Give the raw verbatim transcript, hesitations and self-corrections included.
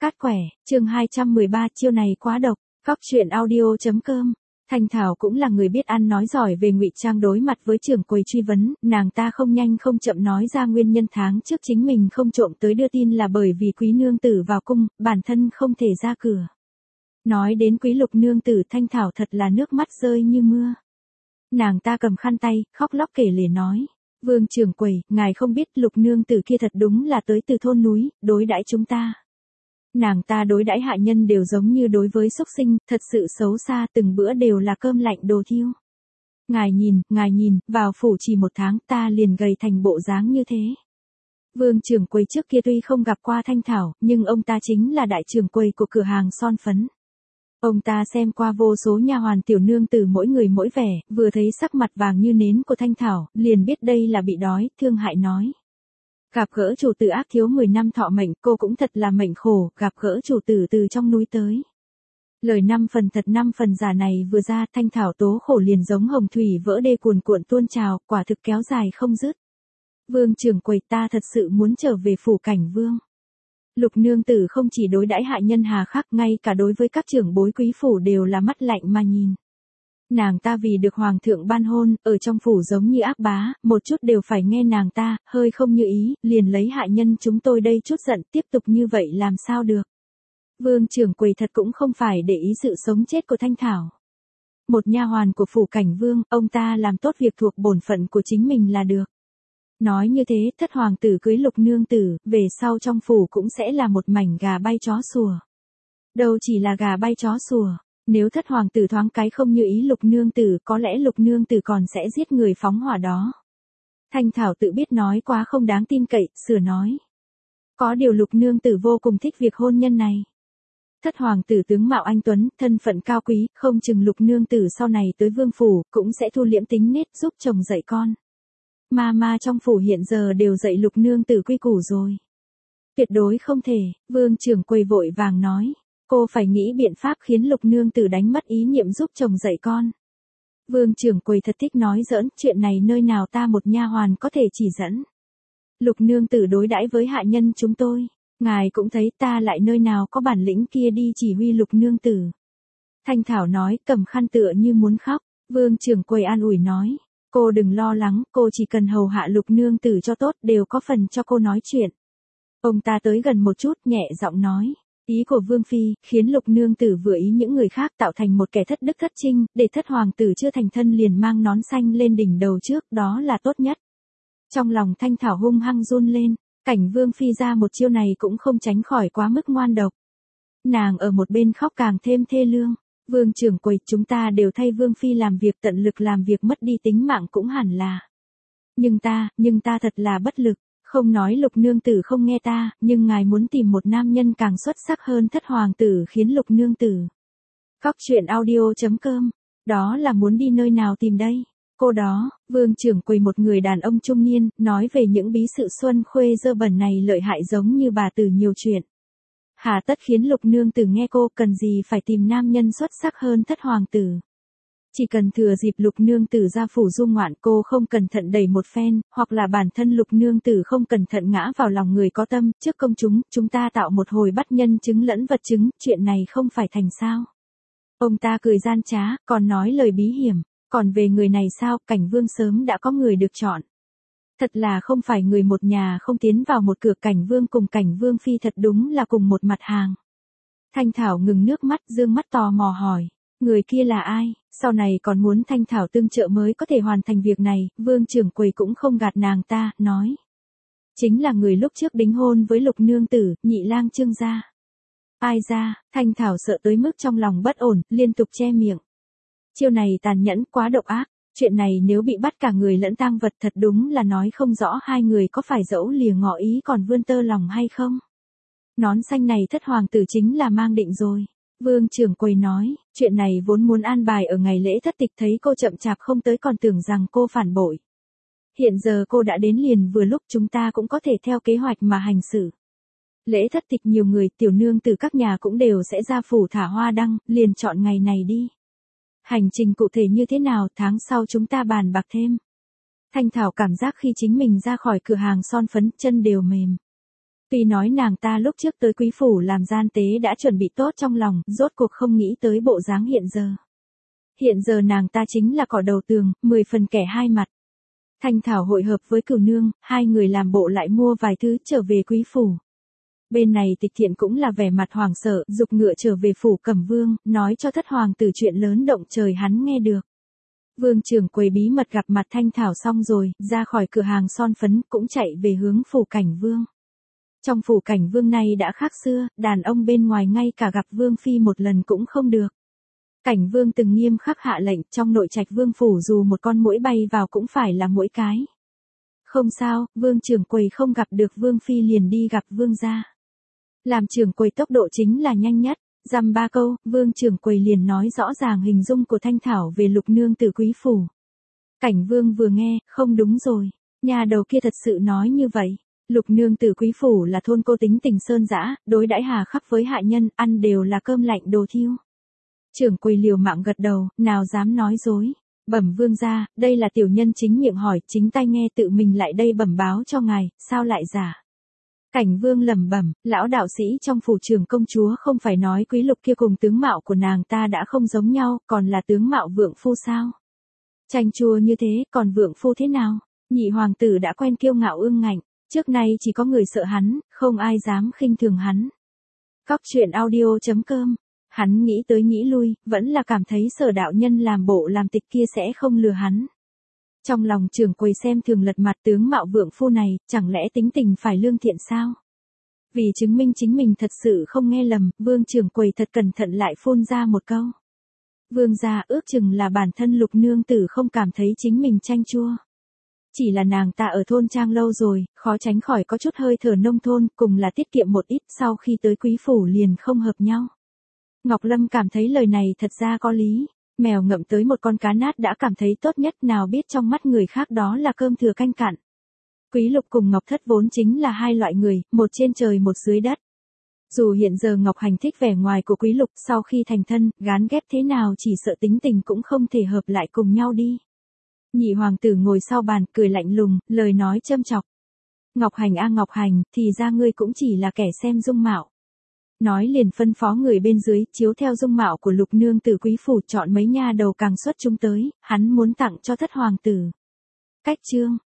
Cát quẻ, chương hai trăm mười ba, chiêu này quá độc. Góc truyện audio chấm com. Thanh Thảo cũng là người biết ăn nói giỏi về ngụy trang, đối mặt với trưởng quầy truy vấn, nàng ta không nhanh không chậm nói ra nguyên nhân tháng trước chính mình không trộm tới đưa tin là bởi vì quý nương tử vào cung, bản thân không thể ra cửa. Nói đến quý lục nương tử, Thanh Thảo thật là nước mắt rơi như mưa. Nàng ta cầm khăn tay, khóc lóc kể lể nói: Vương trưởng quầy, ngài không biết lục nương tử kia thật đúng là tới từ thôn núi, đối đãi chúng ta. Nàng ta đối đãi hạ nhân đều giống như đối với súc sinh, thật sự xấu xa, từng bữa đều là cơm lạnh đồ thiêu. Ngài nhìn, ngài nhìn, vào phủ chỉ một tháng ta liền gầy thành bộ dáng như thế. Vương trưởng quầy trước kia tuy không gặp qua Thanh Thảo, nhưng ông ta chính là đại trưởng quầy của cửa hàng son phấn. Ông ta xem qua vô số nha hoàn tiểu nương tử mỗi người mỗi vẻ, vừa thấy sắc mặt vàng như nến của Thanh Thảo, liền biết đây là bị đói, thương hại nói: Gặp gỡ chủ tử ác thiếu mười năm thọ mệnh, cô cũng thật là mệnh khổ, gặp gỡ chủ tử từ trong núi tới. Lời năm phần thật năm phần giả này vừa ra, Thanh Thảo tố khổ liền giống hồng thủy vỡ đê cuồn cuộn tuôn trào, quả thực kéo dài không dứt. Vương trưởng quầy, ta thật sự muốn trở về phủ Cảnh Vương. Lục nương tử không chỉ đối đãi hạ nhân hà khắc, ngay cả đối với các trưởng bối quý phủ đều là mắt lạnh mà nhìn. Nàng ta vì được hoàng thượng ban hôn, ở trong phủ giống như ác bá, một chút đều phải nghe nàng ta, hơi không như ý, liền lấy hạ nhân chúng tôi đây chút giận, tiếp tục như vậy làm sao được. Vương trưởng quầy thật cũng không phải để ý sự sống chết của Thanh Thảo. Một nha hoàn của phủ Cảnh Vương, ông ta làm tốt việc thuộc bổn phận của chính mình là được. Nói như thế, thất hoàng tử cưới lục nương tử, về sau trong phủ cũng sẽ là một mảnh gà bay chó sủa. Đâu chỉ là gà bay chó sủa. Nếu thất hoàng tử thoáng cái không như ý lục nương tử, có lẽ lục nương tử còn sẽ giết người phóng hỏa đó. Thanh Thảo tự biết nói quá không đáng tin cậy, sửa nói: Có điều lục nương tử vô cùng thích việc hôn nhân này. Thất hoàng tử tướng mạo anh tuấn, thân phận cao quý, không chừng lục nương tử sau này tới vương phủ, cũng sẽ thu liễm tính nết giúp chồng dạy con. Ma ma trong phủ hiện giờ đều dạy lục nương tử quy củ rồi. Tuyệt đối không thể, vương trưởng quầy vội vàng nói. Cô phải nghĩ biện pháp khiến lục nương tử đánh mất ý niệm giúp chồng dạy con. Vương trưởng quầy thật thích nói giỡn, chuyện này nơi nào ta một nha hoàn có thể chỉ dẫn. Lục nương tử đối đãi với hạ nhân chúng tôi, ngài cũng thấy, ta lại nơi nào có bản lĩnh kia đi chỉ huy lục nương tử. Thanh Thảo nói, cầm khăn tựa như muốn khóc. Vương trưởng quầy an ủi nói: Cô đừng lo lắng, cô chỉ cần hầu hạ lục nương tử cho tốt, đều có phần cho cô nói chuyện. Ông ta tới gần một chút, nhẹ giọng nói: Ý của Vương Phi, khiến lục nương tử vừa ý những người khác, tạo thành một kẻ thất đức thất trinh, để thất hoàng tử chưa thành thân liền mang nón xanh lên đỉnh đầu trước, đó là tốt nhất. Trong lòng Thanh Thảo hung hăng run lên, Cảnh Vương Phi ra một chiêu này cũng không tránh khỏi quá mức ngoan độc. Nàng ở một bên khóc càng thêm thê lương. Vương trưởng quầy, chúng ta đều thay Vương Phi làm việc, tận lực làm việc, mất đi tính mạng cũng hẳn là. Nhưng ta, nhưng ta thật là bất lực. Không nói lục nương tử không nghe ta, nhưng ngài muốn tìm một nam nhân càng xuất sắc hơn thất hoàng tử khiến lục nương tử. Góc truyện audio chấm com. Đó là muốn đi nơi nào tìm đây? Cô đó, vương trưởng quầy một người đàn ông trung niên, nói về những bí sự xuân khuê dơ bẩn này lợi hại giống như bà từ nhiều chuyện. Hà tất khiến lục nương tử nghe cô, cần gì phải tìm nam nhân xuất sắc hơn thất hoàng tử. Chỉ cần thừa dịp lục nương tử ra phủ du ngoạn, cô không cẩn thận đẩy một phen, hoặc là bản thân lục nương tử không cẩn thận ngã vào lòng người có tâm, trước công chúng, chúng ta tạo một hồi bắt nhân chứng lẫn vật chứng, chuyện này không phải thành sao. Ông ta cười gian trá, còn nói lời bí hiểm, còn về người này sao, Cảnh Vương sớm đã có người được chọn. Thật là không phải người một nhà không tiến vào một cửa, Cảnh Vương cùng Cảnh Vương Phi thật đúng là cùng một mặt hàng. Thanh Thảo ngừng nước mắt, dương mắt tò mò hỏi: Người kia là ai? Sau này còn muốn Thanh Thảo tương trợ mới có thể hoàn thành việc này, vương trưởng quầy cũng không gạt nàng ta, nói: Chính là người lúc trước đính hôn với lục nương tử, nhị lang Trương gia. Ai ra? Thanh Thảo sợ tới mức trong lòng bất ổn, liên tục che miệng. Chiêu này tàn nhẫn, quá độc ác, chuyện này nếu bị bắt cả người lẫn tang vật thật đúng là nói không rõ hai người có phải dẫu lìa ngỏ ý còn vươn tơ lòng hay không. Nón xanh này thất hoàng tử chính là mang định rồi. Vương trưởng quầy nói, chuyện này vốn muốn an bài ở ngày lễ thất tịch, thấy cô chậm chạp không tới còn tưởng rằng cô phản bội. Hiện giờ cô đã đến liền vừa lúc, chúng ta cũng có thể theo kế hoạch mà hành xử. Lễ thất tịch nhiều người, tiểu nương từ các nhà cũng đều sẽ ra phủ thả hoa đăng, liền chọn ngày này đi. Hành trình cụ thể như thế nào, tháng sau chúng ta bàn bạc thêm. Thanh Thảo cảm giác khi chính mình ra khỏi cửa hàng son phấn, chân đều mềm. Tuy nói nàng ta lúc trước tới quý phủ làm gian tế đã chuẩn bị tốt trong lòng, rốt cuộc không nghĩ tới bộ dáng hiện giờ. Hiện giờ nàng ta chính là cỏ đầu tường, mười phần kẻ hai mặt. Thanh Thảo hội hợp với Cửu Nương, hai người làm bộ lại mua vài thứ trở về quý phủ. Bên này Tịch Thiện cũng là vẻ mặt hoảng sợ, giục ngựa trở về phủ Cẩm Vương, nói cho thất hoàng tử chuyện lớn động trời hắn nghe được. Vương trưởng quầy bí mật gặp mặt Thanh Thảo xong rồi, ra khỏi cửa hàng son phấn, cũng chạy về hướng phủ Cảnh Vương. Trong phủ Cảnh Vương này đã khác xưa, đàn ông bên ngoài ngay cả gặp Vương Phi một lần cũng không được. Cảnh Vương từng nghiêm khắc hạ lệnh, trong nội trạch Vương phủ dù một con muỗi bay vào cũng phải là muỗi cái. Không sao, Vương trưởng quầy không gặp được Vương Phi liền đi gặp Vương gia. Làm trưởng quầy tốc độ chính là nhanh nhất, dăm ba câu, Vương trưởng quầy liền nói rõ ràng hình dung của Thanh Thảo về Lục nương tử quý phủ. Cảnh Vương vừa nghe, không đúng rồi, nhà đầu kia thật sự nói như vậy. Lục nương tử quý phủ là thôn cô tính tình sơn dã, đối đãi hà khắc với hạ nhân, ăn đều là cơm lạnh đồ thiêu. Trưởng quầy liều mạng gật đầu, nào dám nói dối. Bẩm Vương gia, đây là tiểu nhân chính miệng hỏi, chính tay nghe tự mình lại đây bẩm báo cho ngài, sao lại giả? Cảnh Vương lẩm bẩm, lão đạo sĩ trong phủ trưởng công chúa không phải nói quý lục kia cùng tướng mạo của nàng ta đã không giống nhau, còn là tướng mạo vượng phu sao? Chanh chua như thế, còn vượng phu thế nào? Nhị hoàng tử đã quen kiêu ngạo ương ngạnh, trước nay chỉ có người sợ hắn, không ai dám khinh thường hắn. Cóc truyện audio chấm com. Hắn nghĩ tới nghĩ lui, vẫn là cảm thấy Sở đạo nhân làm bộ làm tịch kia sẽ không lừa hắn. Trong lòng trưởng quầy xem thường lật mặt tướng mạo vượng phu này, chẳng lẽ tính tình phải lương thiện sao? Vì chứng minh chính mình thật sự không nghe lầm, Vương trưởng quầy thật cẩn thận lại phun ra một câu. Vương gia ước chừng là bản thân Lục nương tử không cảm thấy chính mình chanh chua. Chỉ là nàng ta ở thôn trang lâu rồi, khó tránh khỏi có chút hơi thở nông thôn, cùng là tiết kiệm một ít, sau khi tới quý phủ liền không hợp nhau. Ngọc Lâm cảm thấy lời này thật ra có lý, mèo ngậm tới một con cá nát đã cảm thấy tốt nhất, nào biết trong mắt người khác đó là cơm thừa canh cặn. Quý Lục cùng Ngọc Thất vốn chính là hai loại người, một trên trời một dưới đất. Dù hiện giờ Ngọc Hành thích vẻ ngoài của Quý Lục, sau khi thành thân, gán ghép thế nào chỉ sợ tính tình cũng không thể hợp lại cùng nhau đi. Nhị hoàng tử ngồi sau bàn, cười lạnh lùng, lời nói châm chọc. Ngọc Hành a Ngọc Hành, thì ra ngươi cũng chỉ là kẻ xem dung mạo. Nói liền phân phó người bên dưới, chiếu theo dung mạo của Lục nương tử quý phủ chọn mấy nha đầu càng xuất chúng tới, hắn muốn tặng cho thất hoàng tử. Cách chương.